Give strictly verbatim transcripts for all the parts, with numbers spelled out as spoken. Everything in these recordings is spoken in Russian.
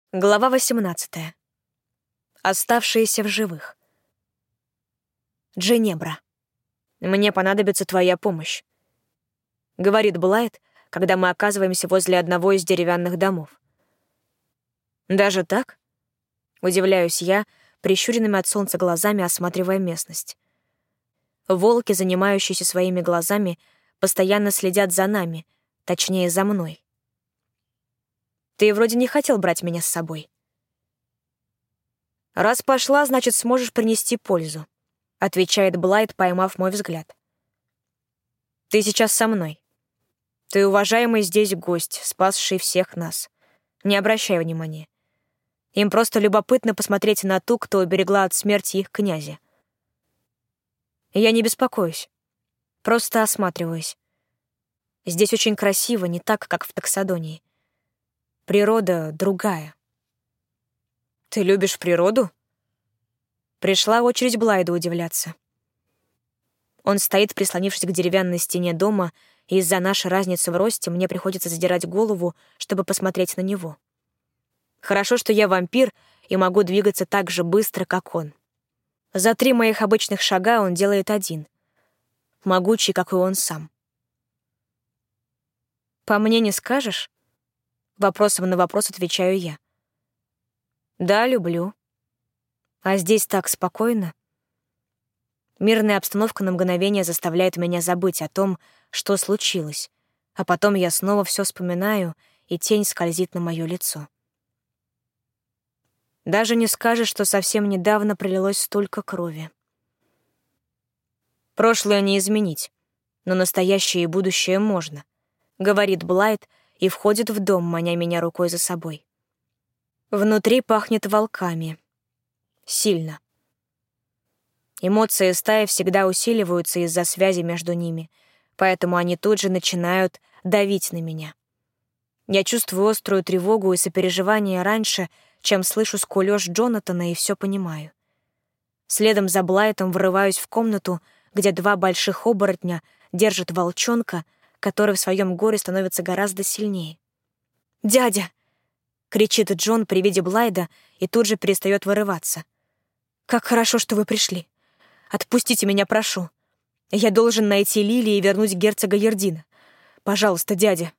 Глава восемнадцатая. Оставшиеся в живых. Дженебра. «Мне понадобится твоя помощь», — говорит Блайт, когда мы оказываемся возле одного из деревянных домов. «Даже так?» — удивляюсь я, прищуренными от солнца глазами осматривая местность. Волки, занимающиеся своими глазами, постоянно следят за нами, точнее, за мной. «Ты вроде не хотел брать меня с собой». «Раз пошла, значит, сможешь принести пользу», — отвечает Блайт, поймав мой взгляд. «Ты сейчас со мной. Ты уважаемый здесь гость, спасший всех нас. Не обращай внимания. Им просто любопытно посмотреть на ту, кто уберегла от смерти их князя. Я не беспокоюсь, просто осматриваюсь. Здесь очень красиво, не так, как в Таксодонии. Природа другая». «Ты любишь природу?» Пришла очередь Блайда удивляться. Он стоит, прислонившись к деревянной стене дома, и из-за нашей разницы в росте мне приходится задирать голову, чтобы посмотреть на него. Хорошо, что я вампир и могу двигаться так же быстро, как он. За три моих обычных шага он делает один, могучий, как и он сам. «По мне не скажешь?» Вопросом на вопрос отвечаю я. «Да, люблю. А здесь так спокойно». Мирная обстановка на мгновение заставляет меня забыть о том, что случилось, а потом я снова все вспоминаю, и тень скользит на мое лицо. Даже не скажешь, что совсем недавно пролилось столько крови. «Прошлое не изменить, но настоящее и будущее можно», — говорит Блайт и входит в дом, маня меня рукой за собой. Внутри пахнет волками. Сильно. Эмоции стаи всегда усиливаются из-за связи между ними, поэтому они тут же начинают давить на меня. Я чувствую острую тревогу и сопереживание раньше, чем слышу скулёж Джонатана, и все понимаю. Следом за Блайтом врываюсь в комнату, где два больших оборотня держат волчонка, который в своем горе становится гораздо сильнее. «Дядя!» — кричит Джон при виде Блайда и тут же перестает вырываться. «Как хорошо, что вы пришли. Отпустите меня, прошу. Я должен найти Лили и вернуть герцога Ердина. Пожалуйста, дядя».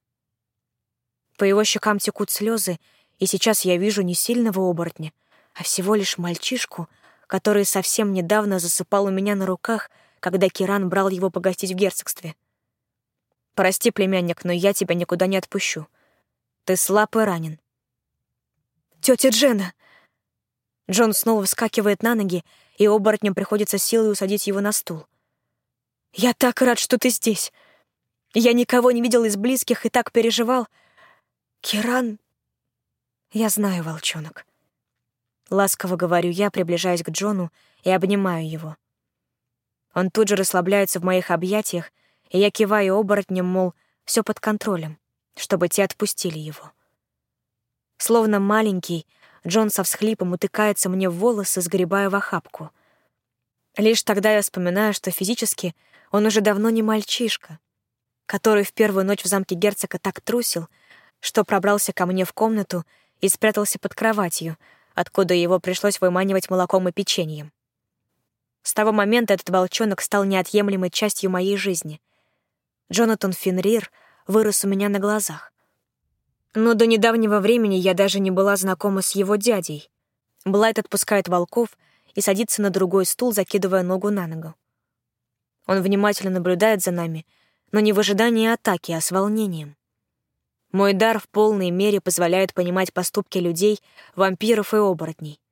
По его щекам текут слезы, и сейчас я вижу не сильного оборотня, а всего лишь мальчишку, который совсем недавно засыпал у меня на руках, когда Киран брал его погостить в герцогстве. «Прости, племянник, но я тебя никуда не отпущу. Ты слаб и ранен». «Тётя Джена!» Джон снова вскакивает на ноги, и оборотням приходится силой усадить его на стул. «Я так рад, что ты здесь. Я никого не видел из близких и так переживал. Киран...» «Я знаю, волчонок». Ласково говорю я, приближаясь к Джону и обнимаю его. Он тут же расслабляется в моих объятиях, и я киваю оборотням, мол, все под контролем, чтобы те отпустили его. Словно маленький, Джон со всхлипом утыкается мне в волосы, сгребая в охапку. Лишь тогда я вспоминаю, что физически он уже давно не мальчишка, который в первую ночь в замке герцога так трусил, что пробрался ко мне в комнату и спрятался под кроватью, откуда его пришлось выманивать молоком и печеньем. С того момента этот волчонок стал неотъемлемой частью моей жизни. Джонатан Фенрир вырос у меня на глазах. Но до недавнего времени я даже не была знакома с его дядей. Блайт отпускает волков и садится на другой стул, закидывая ногу на ногу. Он внимательно наблюдает за нами, но не в ожидании атаки, а с волнением. Мой дар в полной мере позволяет понимать поступки людей, вампиров и оборотней.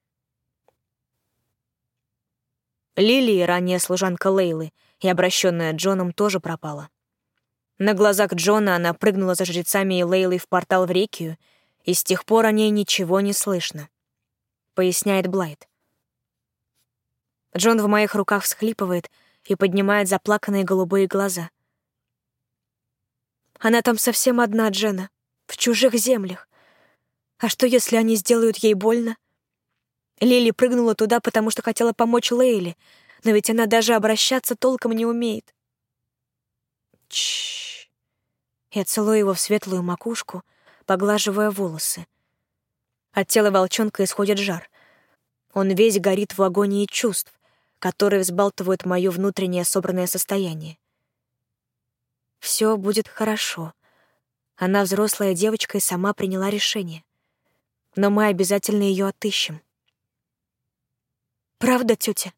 Лили, ранее служанка Лейлы и обращенная Джоном, тоже пропала. На глазах Джона она прыгнула за жрецами и Лейлой в портал в Рекию, и с тех пор о ней ничего не слышно, поясняет Блайт. Джон в моих руках всхлипывает и поднимает заплаканные голубые глаза. «Она там совсем одна, Джена, в чужих землях. А что, если они сделают ей больно? Лили прыгнула туда, потому что хотела помочь Лейле, но ведь она даже обращаться толком не умеет». Чш. Я целую его в светлую макушку, поглаживая волосы. От тела волчонка исходит жар. Он весь горит в агонии чувств, которые взбалтывают моё внутреннее собранное состояние. Всё будет хорошо. Она взрослая девочка и сама приняла решение. Но мы обязательно её отыщем. Правда, тётя?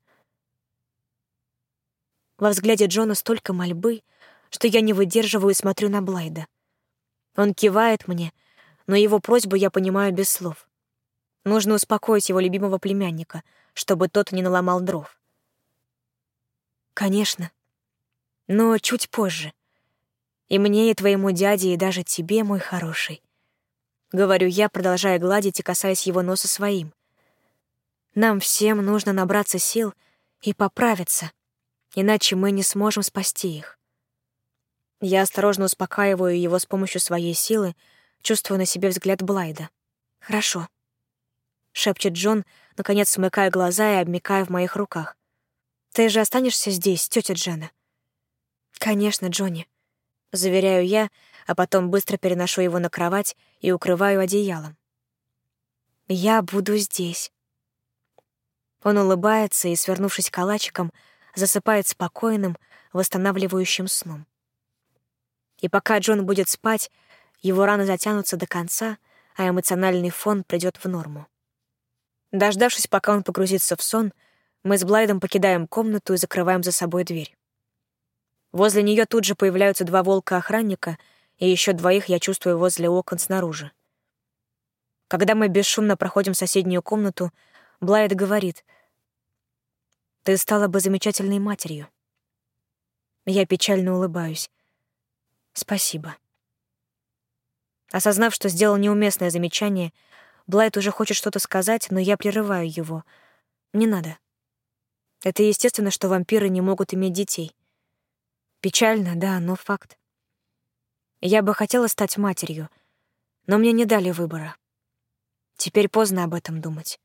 Во взгляде Джона столько мольбы, что я не выдерживаю и смотрю на Блайда. Он кивает мне, но его просьбу я понимаю без слов. Нужно успокоить его любимого племянника, чтобы тот не наломал дров. Конечно. Но чуть позже. И мне, и твоему дяде, и даже тебе, мой хороший. Говорю я, продолжая гладить и касаясь его носа своим. Нам всем нужно набраться сил и поправиться, иначе мы не сможем спасти их. Я осторожно успокаиваю его с помощью своей силы, чувствуя на себе взгляд Блайда. «Хорошо», — шепчет Джон, наконец смыкая глаза и обмякая в моих руках. «Ты же останешься здесь, тётя Дженна?» «Конечно, Джонни», — заверяю я, а потом быстро переношу его на кровать и укрываю одеялом. «Я буду здесь». Он улыбается и, свернувшись калачиком, засыпает спокойным, восстанавливающим сном. И пока Джон будет спать, его раны затянутся до конца, а эмоциональный фон придёт в норму. Дождавшись, пока он погрузится в сон, мы с Блайдом покидаем комнату и закрываем за собой дверь. Возле неё тут же появляются два волка-охранника, и ещё двоих я чувствую возле окон снаружи. Когда мы бесшумно проходим в соседнюю комнату, Блайд говорит: «Ты стала бы замечательной матерью». Я печально улыбаюсь. «Спасибо». Осознав, что сделал неуместное замечание, Блайд уже хочет что-то сказать, но я прерываю его. «Не надо. Это естественно, что вампиры не могут иметь детей. Печально, да, но факт. Я бы хотела стать матерью, но мне не дали выбора. Теперь поздно об этом думать.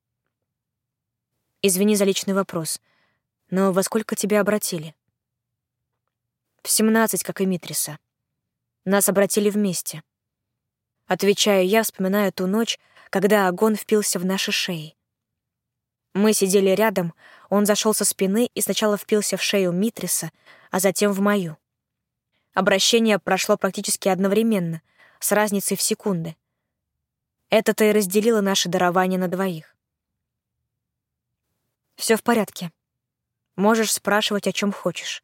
Извини за личный вопрос, но во сколько тебя обратили?» «В семнадцать, как и Митриса. Нас обратили вместе». Отвечаю я, вспоминая ту ночь, когда огонь впился в наши шеи. Мы сидели рядом, он зашел со спины и сначала впился в шею Митриса, а затем в мою. Обращение прошло практически одновременно, с разницей в секунды. Это-то и разделило наше дарование на двоих. Все в порядке. Можешь спрашивать, о чем хочешь.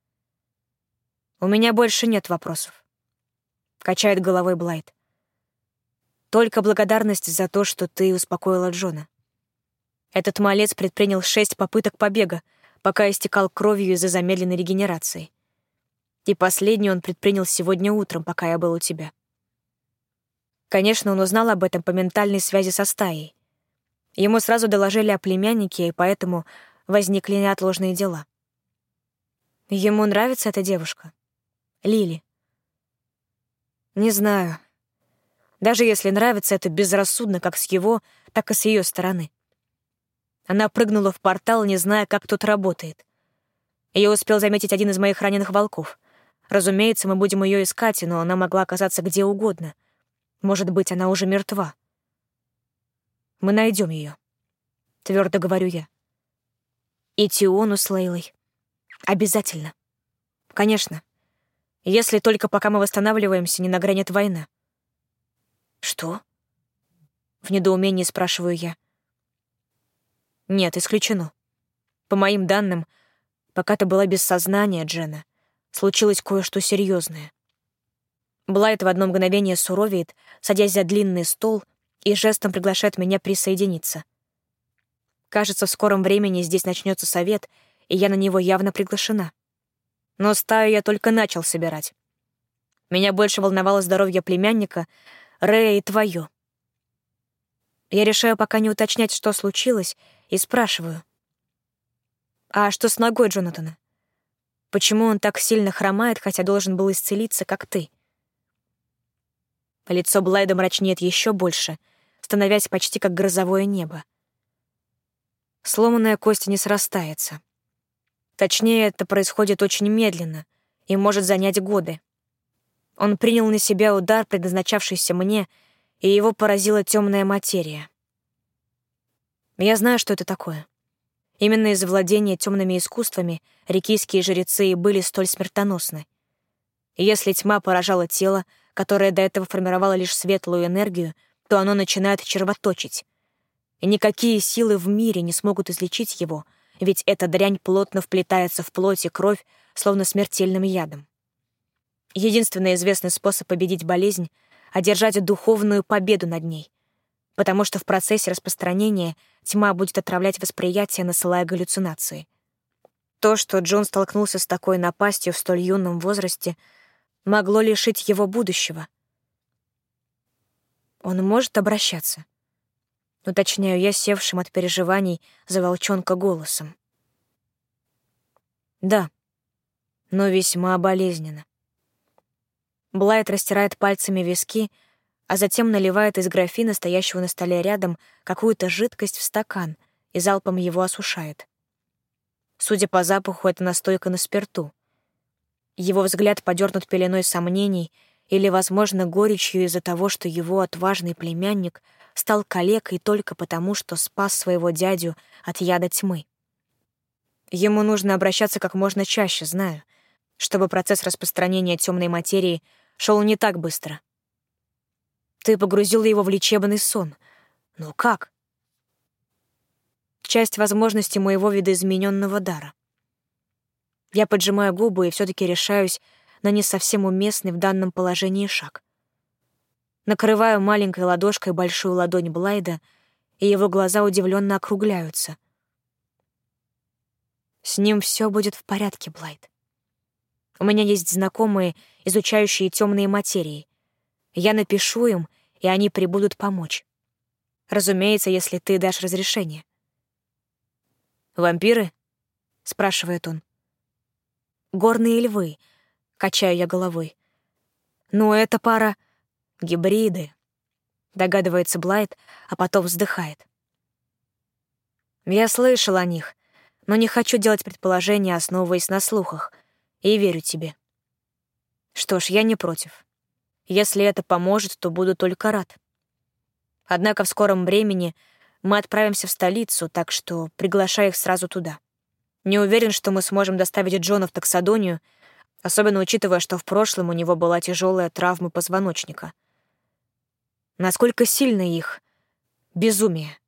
У меня больше нет вопросов. Качает головой Блайд. Только благодарность за то, что ты успокоила Джона. Этот малец предпринял шесть попыток побега, пока истекал кровью из-за замедленной регенерации. И последний он предпринял сегодня утром, пока я был у тебя. Конечно, он узнал об этом по ментальной связи со стаей. Ему сразу доложили о племяннике, и поэтому возникли неотложные дела. Ему нравится эта девушка? Лили. Не знаю. Даже если нравится, это безрассудно как с его, так и с ее стороны. Она прыгнула в портал, не зная, как тут работает. Ее успел заметить один из моих раненых волков. Разумеется, мы будем ее искать, но она могла оказаться где угодно. Может быть, она уже мертва. Мы найдем ее, твердо говорю я. И Тиону с Лейлой. Обязательно. Конечно. Если только пока мы восстанавливаемся, не нагрянет война. Что? В недоумении спрашиваю я. Нет, исключено. По моим данным, пока ты была без сознания, Дженна, случилось кое-что серьезное. Блайд в одно мгновение суровеет, садясь за длинный стол и жестом приглашает меня присоединиться. Кажется, в скором времени здесь начнется совет, и я на него явно приглашена. Но стаю я только начал собирать. Меня больше волновало здоровье племянника, Рэя и твое. Я решаю пока не уточнять, что случилось, и спрашиваю. А что с ногой Джонатана? Почему он так сильно хромает, хотя должен был исцелиться, как ты? Лицо Блайда мрачнеет еще больше, становясь почти как грозовое небо. Сломанная кость не срастается. Точнее, это происходит очень медленно и может занять годы. Он принял на себя удар, предназначавшийся мне, и его поразила темная материя. Я знаю, что это такое. Именно из-за владения темными искусствами рикийские жрецы и были столь смертоносны. И если тьма поражала тело, которое до этого формировало лишь светлую энергию, то оно начинает червоточить. И никакие силы в мире не смогут излечить его, ведь эта дрянь плотно вплетается в плоть и кровь, словно смертельным ядом. Единственный известный способ победить болезнь — одержать духовную победу над ней, потому что в процессе распространения тьма будет отравлять восприятие, насылая галлюцинации. То, что Джон столкнулся с такой напастью в столь юном возрасте, могло лишить его будущего. Он может обращаться, уточняю я севшим от переживаний за волчонка голосом. Да, но весьма болезненно. Блайт растирает пальцами виски, а затем наливает из графина, стоящего на столе рядом, какую-то жидкость в стакан и залпом его осушает. Судя по запаху, это настойка на спирту. Его взгляд подернут пеленой сомнений или, возможно, горечью из-за того, что его отважный племянник стал калекой только потому, что спас своего дядю от яда тьмы. Ему нужно обращаться как можно чаще, знаю, чтобы процесс распространения темной материи шел не так быстро. Ты погрузил его в лечебный сон. Но как? Часть возможностей моего видоизмененного дара. Я поджимаю губы и все-таки решаюсь на не совсем уместный в данном положении шаг. Накрываю маленькой ладошкой большую ладонь Блайда, и его глаза удивленно округляются. С ним все будет в порядке, Блайд. У меня есть знакомые, изучающие темные материи. Я напишу им, и они прибудут помочь. Разумеется, если ты дашь разрешение. «Вампиры?» — спрашивает он. «Горные львы», — качаю я головой. «Ну, это пара гибриды», — догадывается Блайт, а потом вздыхает. «Я слышал о них, но не хочу делать предположения, основываясь на слухах, и верю тебе. Что ж, я не против. Если это поможет, то буду только рад. Однако в скором времени мы отправимся в столицу, так что приглашаю их сразу туда. Не уверен, что мы сможем доставить Джона в Таксодонию, особенно учитывая, что в прошлом у него была тяжелая травма позвоночника. Насколько сильно их безумие?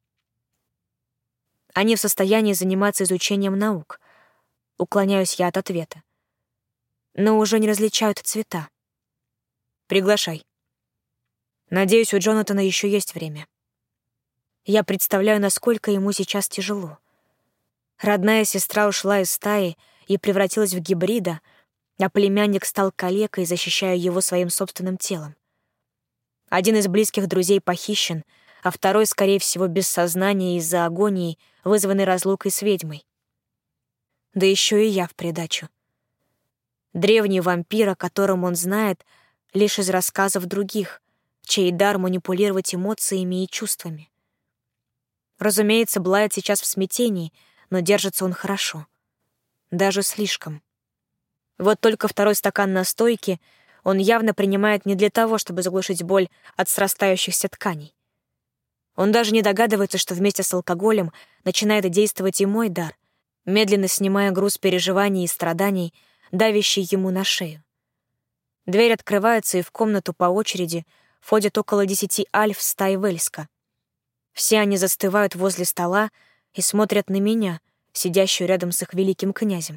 Они в состоянии заниматься изучением наук. Уклоняюсь я от ответа. Но уже не различают цвета. Приглашай. Надеюсь, у Джонатана еще есть время. Я представляю, насколько ему сейчас тяжело. Родная сестра ушла из стаи и превратилась в гибрида, а племянник стал калекой, защищая его своим собственным телом. Один из близких друзей похищен, а второй, скорее всего, без сознания из-за агонии, вызванной разлукой с ведьмой. Да еще и я в придачу. Древний вампир, о котором он знает лишь из рассказов других, чей дар манипулировать эмоциями и чувствами. Разумеется, Блайт сейчас в смятении, но держится он хорошо. Даже слишком. Вот только второй стакан настойки он явно принимает не для того, чтобы заглушить боль от срастающихся тканей. Он даже не догадывается, что вместе с алкоголем начинает действовать и мой дар, медленно снимая груз переживаний и страданий, давящий ему на шею. Дверь открывается, и в комнату по очереди входят около десяти альф стаи Вельска. Все они застывают возле стола и смотрят на меня, сидящую рядом с их великим князем.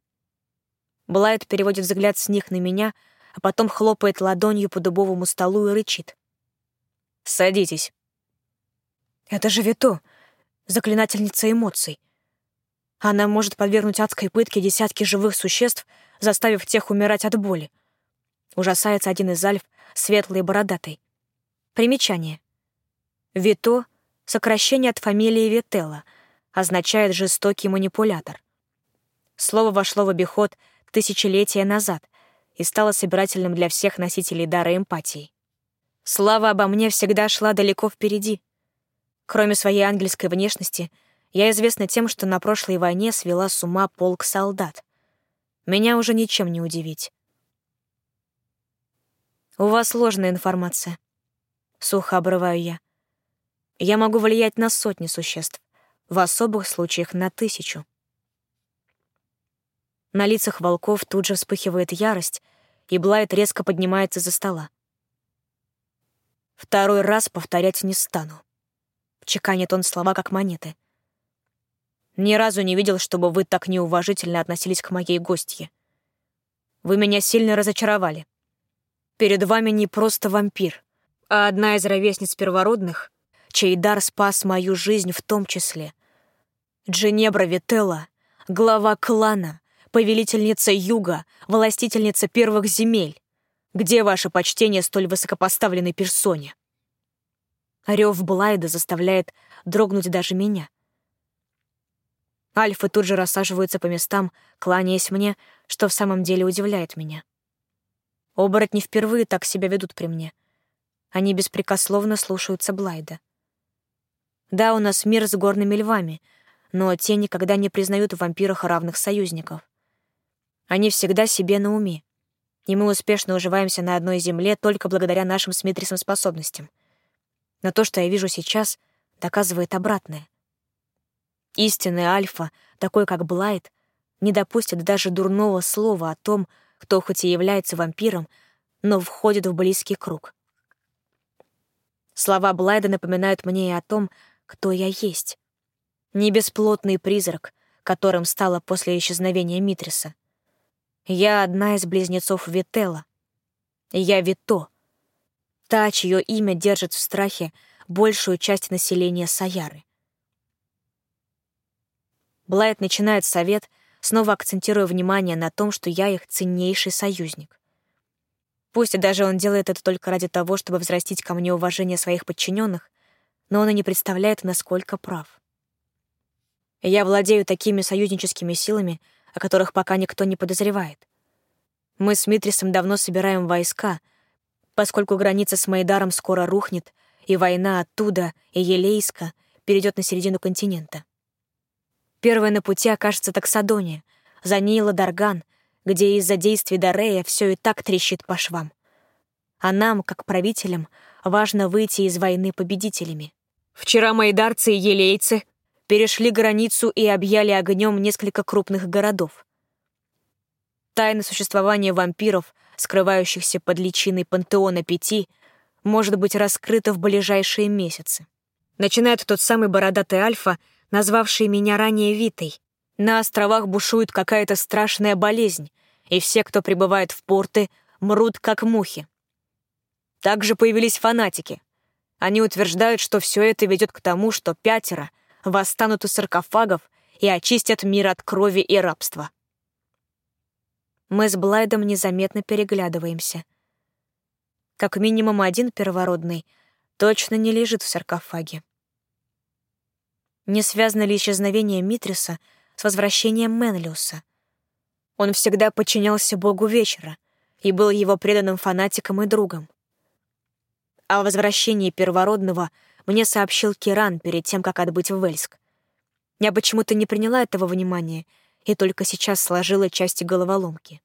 Блайт переводит взгляд с них на меня, а потом хлопает ладонью по дубовому столу и рычит. «Садитесь». «Это же Вито, заклинательница эмоций. Она может подвергнуть адской пытке десятки живых существ, заставив тех умирать от боли». Ужасается один из альф, светлый и бородатый. Примечание. Вито — сокращение от фамилии Вителла, означает «жестокий манипулятор». Слово вошло в обиход тысячелетия назад и стало собирательным для всех носителей дара эмпатии. Слава обо мне всегда шла далеко впереди. Кроме своей ангельской внешности, я известна тем, что на прошлой войне свела с ума полк солдат. Меня уже ничем не удивить. «У вас сложная информация», — Сухо обрываю я. Я могу влиять на сотни существ, в особых случаях на тысячу. На лицах волков тут же вспыхивает ярость, и Блайт резко поднимается за стола. «Второй раз повторять не стану», — чеканит он слова, как монеты. «Ни разу не видел, чтобы вы так неуважительно относились к моей гостье. Вы меня сильно разочаровали. Перед вами не просто вампир, а одна из ровесниц первородных, чей дар спас мою жизнь в том числе. Дженебра Вителла, глава клана, повелительница юга, властительница первых земель. Где ваше почтение столь высокопоставленной персоне?» Рёв Блайда заставляет дрогнуть даже меня. Альфы тут же рассаживаются по местам, кланяясь мне, что в самом деле удивляет меня. Оборотни впервые так себя ведут при мне. Они беспрекословно слушаются Блайда. Да, у нас мир с горными львами, но те никогда не признают в вампирах равных союзников. Они всегда себе на уме, и мы успешно уживаемся на одной земле только благодаря нашим с Митрисом способностям. Но то, что я вижу сейчас, доказывает обратное. Истинный альфа, такой как Блайд, не допустит даже дурного слова о том, кто хоть и является вампиром, но входит в близкий круг. Слова Блайда напоминают мне и о том, кто я есть. Не бесплотный призрак, которым стала после исчезновения Митриса. Я одна из близнецов Вителла. Я Вито, та, чье имя держит в страхе большую часть населения Саяры. Блайд начинает совет, снова акцентируя внимание на том, что я их ценнейший союзник. Пусть даже он делает это только ради того, чтобы взрастить ко мне уважение своих подчиненных, но он и не представляет, насколько прав. Я владею такими союзническими силами, о которых пока никто не подозревает. Мы с Митрисом давно собираем войска, поскольку граница с Мейдаром скоро рухнет, и война оттуда, и Елейска, перейдет на середину континента. Первой на пути окажется Таксадония, за ней Ладарган, где из-за действий Дарея все и так трещит по швам. А нам, как правителям, важно выйти из войны победителями. Вчера мейдарцы и елейцы перешли границу и объяли огнем несколько крупных городов. Тайна существования вампиров, скрывающихся под личиной Пантеона Пяти, может быть раскрыта в ближайшие месяцы. Начинает тот самый бородатый Альфа, назвавший меня ранее Витой. На островах бушует какая-то страшная болезнь, и все, кто прибывает в порты, мрут как мухи. Также появились фанатики. Они утверждают, что все это ведет к тому, что пятеро восстанут из саркофагов и очистят мир от крови и рабства. Мы с Блайдом незаметно переглядываемся. Как минимум один первородный точно не лежит в саркофаге. Не связано ли исчезновение Митриса с возвращением Менлиуса? Он всегда подчинялся богу вечера и был его преданным фанатиком и другом. О возвращении первородного мне сообщил Киран перед тем, как отбыть в Вельск. Я почему-то не приняла этого внимания и только сейчас сложила части головоломки.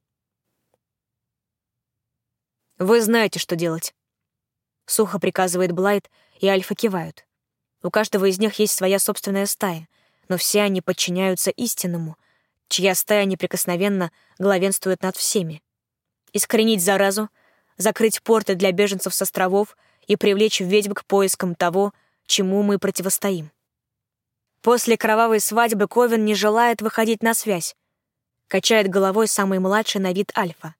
«Вы знаете, что делать», — сухо приказывает Блайд, и Альфа кивают. У каждого из них есть своя собственная стая, но все они подчиняются истинному, чья стая неприкосновенно главенствует над всеми. Искоренить заразу, закрыть порты для беженцев с островов и привлечь ведьм к поискам того, чему мы противостоим. После кровавой свадьбы Ковен не желает выходить на связь. Качает головой самый младший на вид Альфа.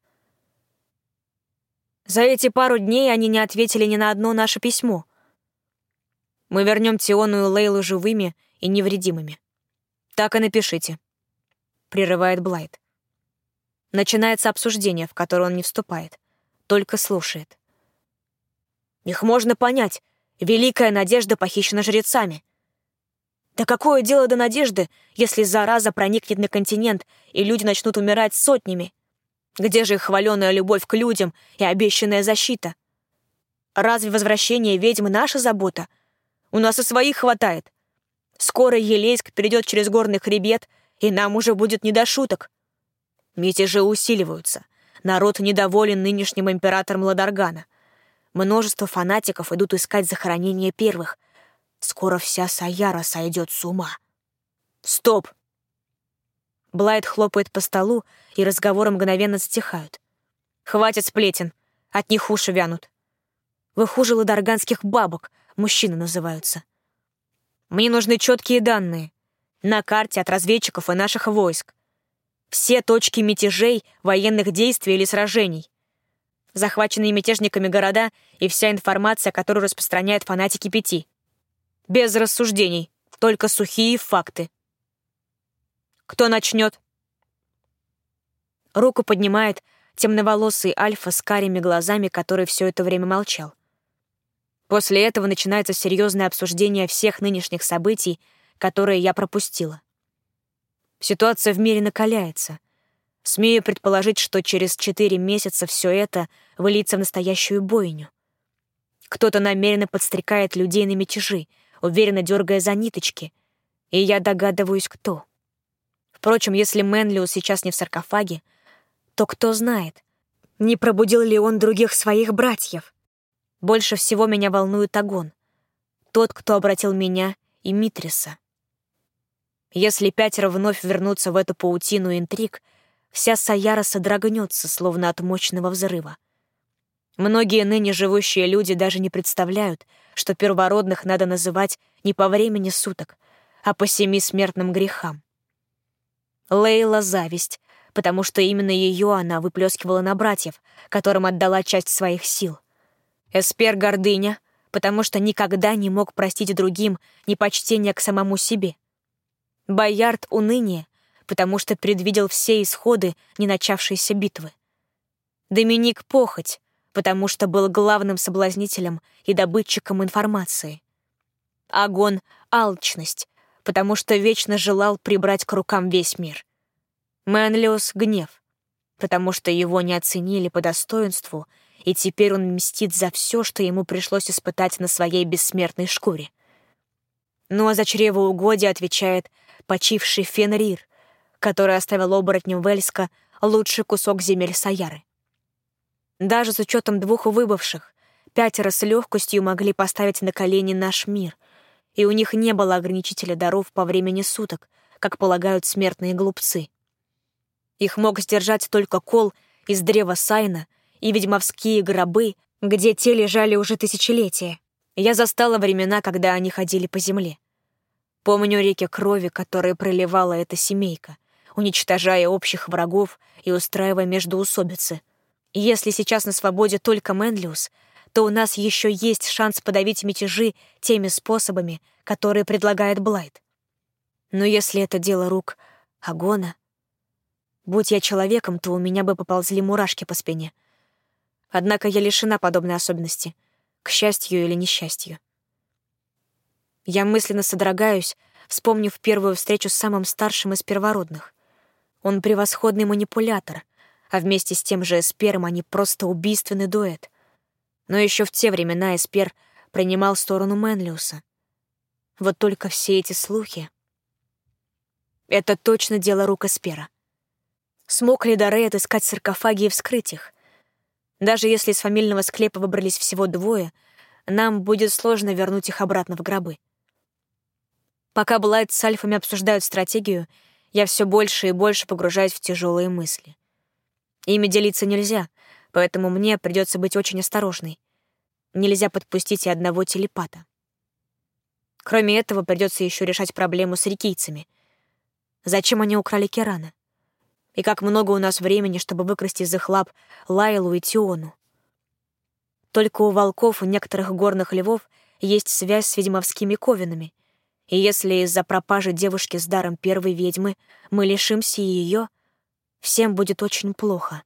За эти пару дней они не ответили ни на одно наше письмо. Мы вернем Тиону и Лейлу живыми и невредимыми. Так и напишите. Прерывает Блайд. Начинается обсуждение, в которое он не вступает, только слушает. Их можно понять. Великая надежда похищена жрецами. Да какое дело до надежды, если зараза проникнет на континент, и люди начнут умирать сотнями? Где же их хваленая любовь к людям и обещанная защита? Разве возвращение ведьм наша забота? У нас и своих хватает. Скоро Елейск перейдет через горный хребет, и нам уже будет не до шуток. Мятежи усиливаются. Народ недоволен нынешним императором Ладаргана. Множество фанатиков идут искать захоронение первых. Скоро вся Саяра сойдет с ума. Стоп! Блайт хлопает по столу, и разговоры мгновенно затихают. Хватит сплетен, от них уши вянут. Вы хуже ладарганских бабок, мужчины называются. Мне нужны четкие данные. На карте от разведчиков и наших войск. Все точки мятежей, военных действий или сражений. Захваченные мятежниками города и вся информация, которую распространяют фанатики Пяти. Без рассуждений, только сухие факты. Кто начнет? Руку поднимает темноволосый Альфа с карими глазами, который все это время молчал. После этого начинается серьезное обсуждение всех нынешних событий, которые я пропустила. Ситуация в мире накаляется. Смею предположить, что через четыре месяца все это выльется в настоящую бойню. Кто-то намеренно подстрекает людей на мятежи, уверенно дергая за ниточки, и я догадываюсь, кто. Впрочем, если Мэнлиус сейчас не в саркофаге, то кто знает, не пробудил ли он других своих братьев. Больше всего меня волнует Агон, тот, кто обратил меня и Митриса. Если пятеро вновь вернутся в эту паутину интриг, вся Саяра содрогнется, словно от мощного взрыва. Многие ныне живущие люди даже не представляют, что первородных надо называть не по времени суток, а по семи смертным грехам. Лейла — зависть, потому что именно ее она выплескивала на братьев, которым отдала часть своих сил. Эспер — гордыня, потому что никогда не мог простить другим непочтение к самому себе. Боярд — уныние, потому что предвидел все исходы не начавшейся битвы. Доминик — похоть, потому что был главным соблазнителем и добытчиком информации. Агон — алчность, потому что вечно желал прибрать к рукам весь мир. Мэнлиус — гнев, потому что его не оценили по достоинству, и теперь он мстит за все, что ему пришлось испытать на своей бессмертной шкуре. Ну а за чревоугодие отвечает почивший Фенрир, который оставил оборотням Вельска лучший кусок земель Саяры. Даже с учетом двух выбывших, пятеро с легкостью могли поставить на колени наш мир, и у них не было ограничителя даров по времени суток, как полагают смертные глупцы. Их мог сдержать только кол из древа Сайна и ведьмовские гробы, где те лежали уже тысячелетия. Я застала времена, когда они ходили по земле. Помню реки крови, которые проливала эта семейка, уничтожая общих врагов и устраивая междоусобицы. И если сейчас на свободе только Мэнлиус, то у нас еще есть шанс подавить мятежи теми способами, которые предлагает Блайт. Но если это дело рук Агона... Будь я человеком, то у меня бы поползли мурашки по спине. Однако я лишена подобной особенности, к счастью или несчастью. Я мысленно содрогаюсь, вспомнив первую встречу с самым старшим из первородных. Он превосходный манипулятор, а вместе с тем же Эспером они просто убийственный дуэт. Но еще в те времена Эспер принимал сторону Мэнлиуса. Вот только все эти слухи... Это точно дело рук Эспера. Смог ли Дарей отыскать саркофаги и вскрыть их? Даже если из фамильного склепа выбрались всего двое, нам будет сложно вернуть их обратно в гробы. Пока Блайт с Альфами обсуждают стратегию, я все больше и больше погружаюсь в тяжелые мысли. Ими делиться нельзя, поэтому мне придется быть очень осторожной. Нельзя подпустить и одного телепата. Кроме этого, придется еще решать проблему с рикийцами. Зачем они украли Керана? И как много у нас времени, чтобы выкрасть из их лап Лайлу и Тиону. Только у волков и некоторых горных львов есть связь с ведьмовскими ковинами, и если из-за пропажи девушки с даром первой ведьмы мы лишимся ее, всем будет очень плохо.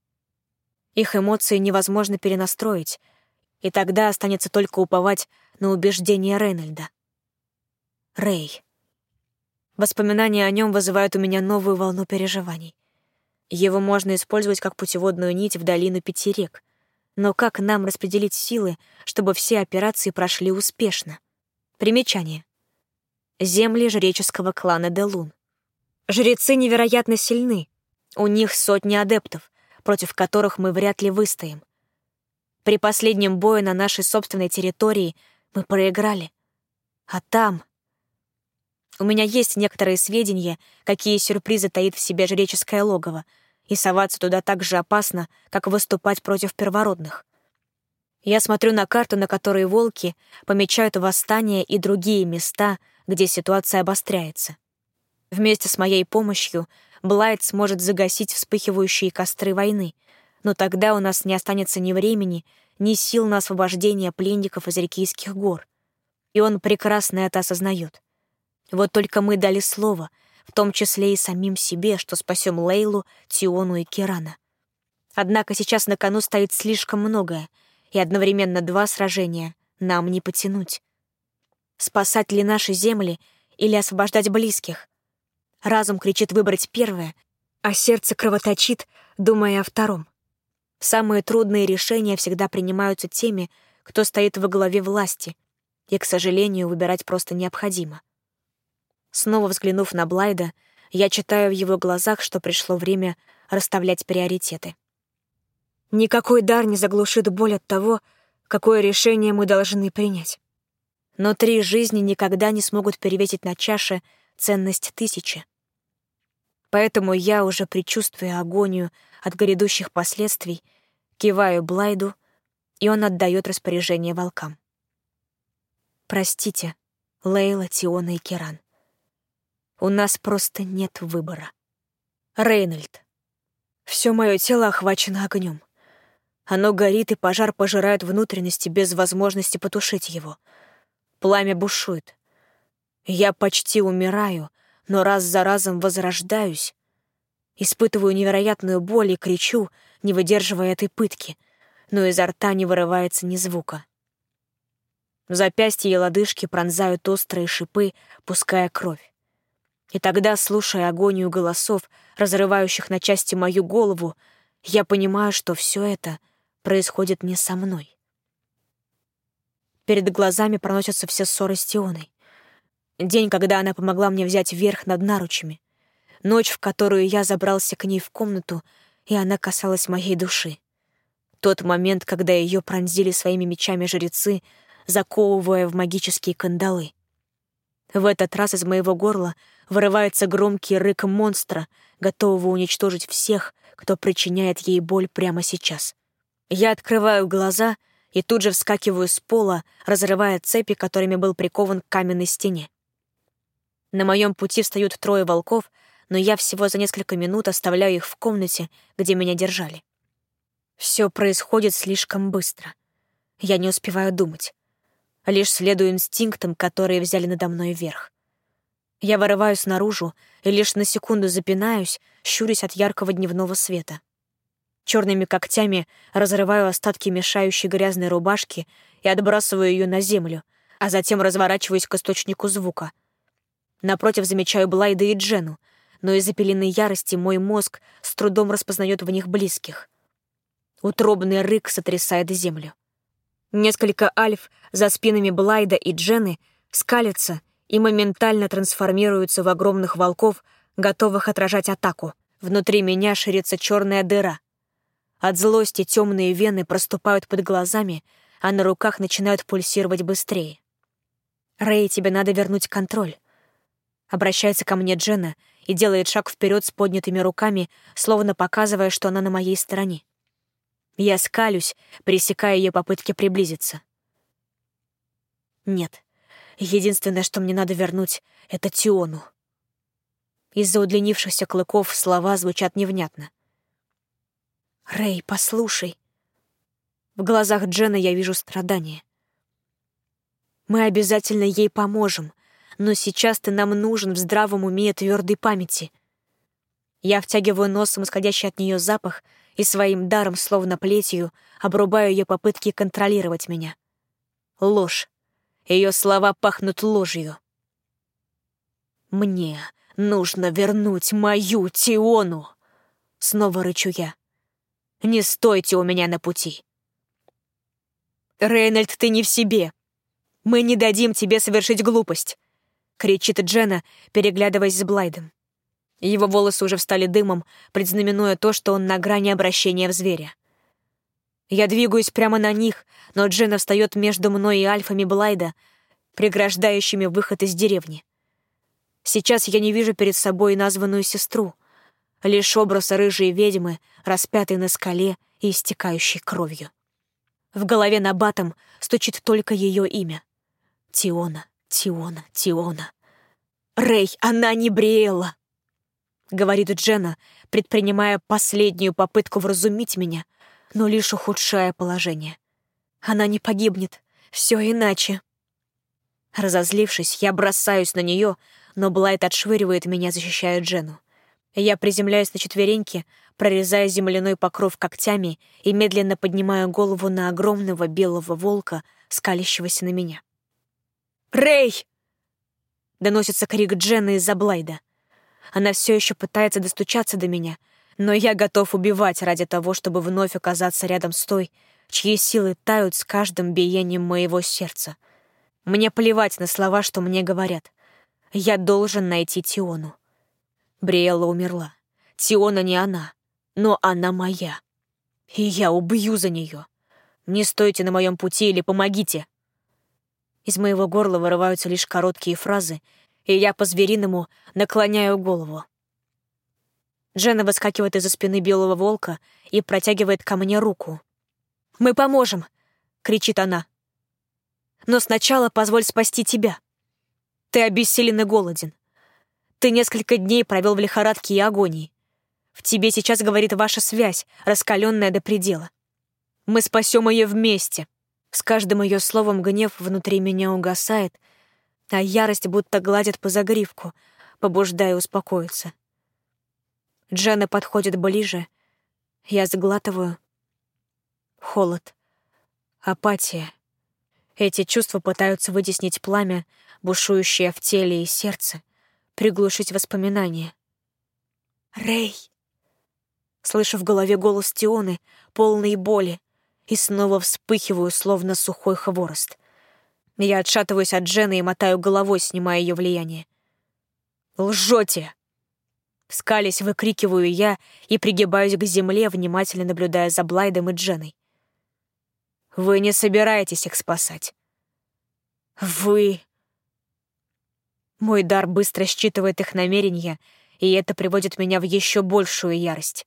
Их эмоции невозможно перенастроить, и тогда останется только уповать на убеждения Рейнольда. Рэй. Воспоминания о нем вызывают у меня новую волну переживаний. Его можно использовать как путеводную нить в долину пяти рек. Но как нам распределить силы, чтобы все операции прошли успешно? Примечание. Земли жреческого клана Делун. Жрецы невероятно сильны. У них сотни адептов, против которых мы вряд ли выстоим. При последнем бое на нашей собственной территории мы проиграли. А там... У меня есть некоторые сведения, какие сюрпризы таит в себе жреческое логово, и соваться туда так же опасно, как выступать против первородных. Я смотрю на карту, на которой волки помечают восстания и другие места, где ситуация обостряется. Вместе с моей помощью Блайд сможет загасить вспыхивающие костры войны, но тогда у нас не останется ни времени, ни сил на освобождение пленников из Рикийских гор. И он прекрасно это осознает. Вот только мы дали слово, в том числе и самим себе, что спасем Лейлу, Тиону и Кирана. Однако сейчас на кону стоит слишком многое, и одновременно два сражения нам не потянуть. Спасать ли наши земли или освобождать близких? Разум кричит выбрать первое, а сердце кровоточит, думая о втором. Самые трудные решения всегда принимаются теми, кто стоит во главе власти, и, к сожалению, выбирать просто необходимо. Снова взглянув на Блайда, я читаю в его глазах, что пришло время расставлять приоритеты. Никакой дар не заглушит боль от того, какое решение мы должны принять. Но три жизни никогда не смогут перевесить на чаше ценность тысячи. Поэтому я, уже предчувствуя агонию от грядущих последствий, киваю Блайду, и он отдает распоряжение волкам. Простите, Лейла, Тиона и Киран. У нас просто нет выбора. Рейнольд. Все мое тело охвачено огнем. Оно горит, и пожар пожирает внутренности без возможности потушить его. Пламя бушует. Я почти умираю, но раз за разом возрождаюсь. Испытываю невероятную боль и кричу, не выдерживая этой пытки, но изо рта не вырывается ни звука. Запястья и лодыжки пронзают острые шипы, пуская кровь. И тогда, слушая агонию голосов, разрывающих на части мою голову, я понимаю, что все это происходит не со мной. Перед глазами проносятся все ссоры с Тионой. День, когда она помогла мне взять верх над наручами. Ночь, в которую я забрался к ней в комнату, и она касалась моей души. Тот момент, когда ее пронзили своими мечами жрецы, заковывая в магические кандалы. В этот раз из моего горла вырывается громкий рык монстра, готового уничтожить всех, кто причиняет ей боль прямо сейчас. Я открываю глаза и тут же вскакиваю с пола, разрывая цепи, которыми был прикован к каменной стене. На моем пути встают трое волков, но я всего за несколько минут оставляю их в комнате, где меня держали. Все происходит слишком быстро. Я не успеваю думать. Лишь следую инстинктам, которые взяли надо мной верх. Я вырываюсь наружу и лишь на секунду запинаюсь, щурясь от яркого дневного света. Черными когтями разрываю остатки мешающей грязной рубашки и отбрасываю ее на землю, а затем разворачиваюсь к источнику звука. Напротив замечаю Блайда и Джену, но из-за пелены ярости мой мозг с трудом распознает в них близких. Утробный рык сотрясает землю. Несколько альф за спинами Блайда и Джены скалятся и моментально трансформируются в огромных волков, готовых отражать атаку. Внутри меня ширится черная дыра. От злости темные вены проступают под глазами, а на руках начинают пульсировать быстрее. «Рэй, тебе надо вернуть контроль». Обращается ко мне Джена и делает шаг вперед с поднятыми руками, словно показывая, что она на моей стороне. Я скалюсь, пресекая ее попытки приблизиться. Нет, единственное, что мне надо вернуть, — это Тиону. Из-за удлинившихся клыков слова звучат невнятно. «Рэй, послушай». В глазах Джены я вижу страдание. «Мы обязательно ей поможем, но сейчас ты нам нужен в здравом уме и твердой памяти». Я втягиваю носом исходящий от нее запах и своим даром, словно плетью, обрубаю ее попытки контролировать меня. Ложь. Ее слова пахнут ложью. «Мне нужно вернуть мою Тиону!» Снова рычу я. «Не стойте у меня на пути!» «Рейнольд, ты не в себе! Мы не дадим тебе совершить глупость!» — кричит Джена, переглядываясь с Блайдом. Его волосы уже встали дымом, предзнаменуя то, что он на грани обращения в зверя. Я двигаюсь прямо на них, но Дженна встает между мной и альфами Блайда, преграждающими выход из деревни. Сейчас я не вижу перед собой названную сестру, лишь образ рыжей ведьмы, распятой на скале и истекающей кровью. В голове набатом стучит только ее имя. Тиона, Тиона, Тиона. «Рэй, она не Бриэлла!» — говорит Дженна, предпринимая последнюю попытку вразумить меня, но лишь ухудшая положение. Она не погибнет, все иначе. Разозлившись, я бросаюсь на нее, но Блайд отшвыривает меня, защищая Дженну. Я приземляюсь на четвереньки, прорезая земляной покров когтями и медленно поднимаю голову на огромного белого волка, скалящегося на меня. «Рэй!» — доносится крик Дженны из-за Блайда. Она все еще пытается достучаться до меня, но я готов убивать ради того, чтобы вновь оказаться рядом с той, чьи силы тают с каждым биением моего сердца. Мне плевать на слова, что мне говорят. Я должен найти Тиону. Бриэлла умерла. Тиона не она, но она моя. И я убью за нее. Не стойте на моем пути или помогите. Из моего горла вырываются лишь короткие фразы, и я по-звериному наклоняю голову. Дженна выскакивает из-за спины белого волка и протягивает ко мне руку. «Мы поможем!» — кричит она. «Но сначала позволь спасти тебя. Ты обессилен и голоден. Ты несколько дней провел в лихорадке и агонии. В тебе сейчас говорит ваша связь, раскаленная до предела. Мы спасем ее вместе». С каждым ее словом гнев внутри меня угасает, а ярость будто гладит по загривку, побуждая успокоиться. Дженна подходит ближе. Я сглатываю. Холод. Апатия. Эти чувства пытаются вытеснить пламя, бушующее в теле и сердце, приглушить воспоминания. «Рэй!» Слышу в голове голос Тионы, полный боли, и снова вспыхиваю, словно сухой хворост. Я отшатываюсь от Дженны и мотаю головой, снимая ее влияние. «Лжете!» Скалясь, выкрикиваю я и пригибаюсь к земле, внимательно наблюдая за Блайдом и Дженной. «Вы не собираетесь их спасать. Вы...» Мой дар быстро считывает их намерения, и это приводит меня в еще большую ярость.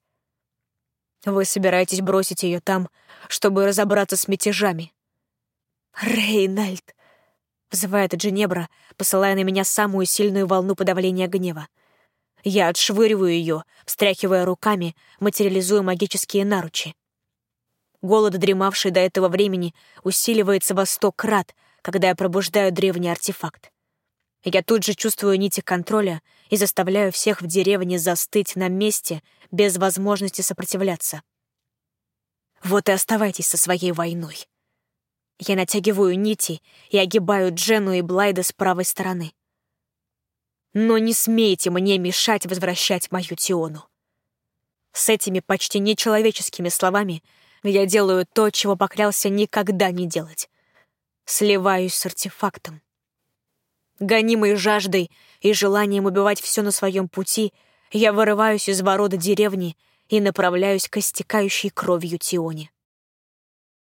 Вы собираетесь бросить ее там, чтобы разобраться с мятежами. «Рейнальд!» — взывает Дженебра, посылая на меня самую сильную волну подавления гнева. Я отшвыриваю ее, встряхивая руками, материализуя магические наручи. Голод, дремавший до этого времени, усиливается во сто крат, когда я пробуждаю древний артефакт. Я тут же чувствую нити контроля и заставляю всех в деревне застыть на месте без возможности сопротивляться. Вот и оставайтесь со своей войной. Я натягиваю нити и огибаю Дженну и Блайда с правой стороны. Но не смейте мне мешать возвращать мою Тиону. С этими почти нечеловеческими словами я делаю то, чего поклялся никогда не делать. Сливаюсь с артефактом. Гонимой жаждой и желанием убивать все на своем пути, я вырываюсь из ворот деревни и направляюсь к истекающей кровью Тионе.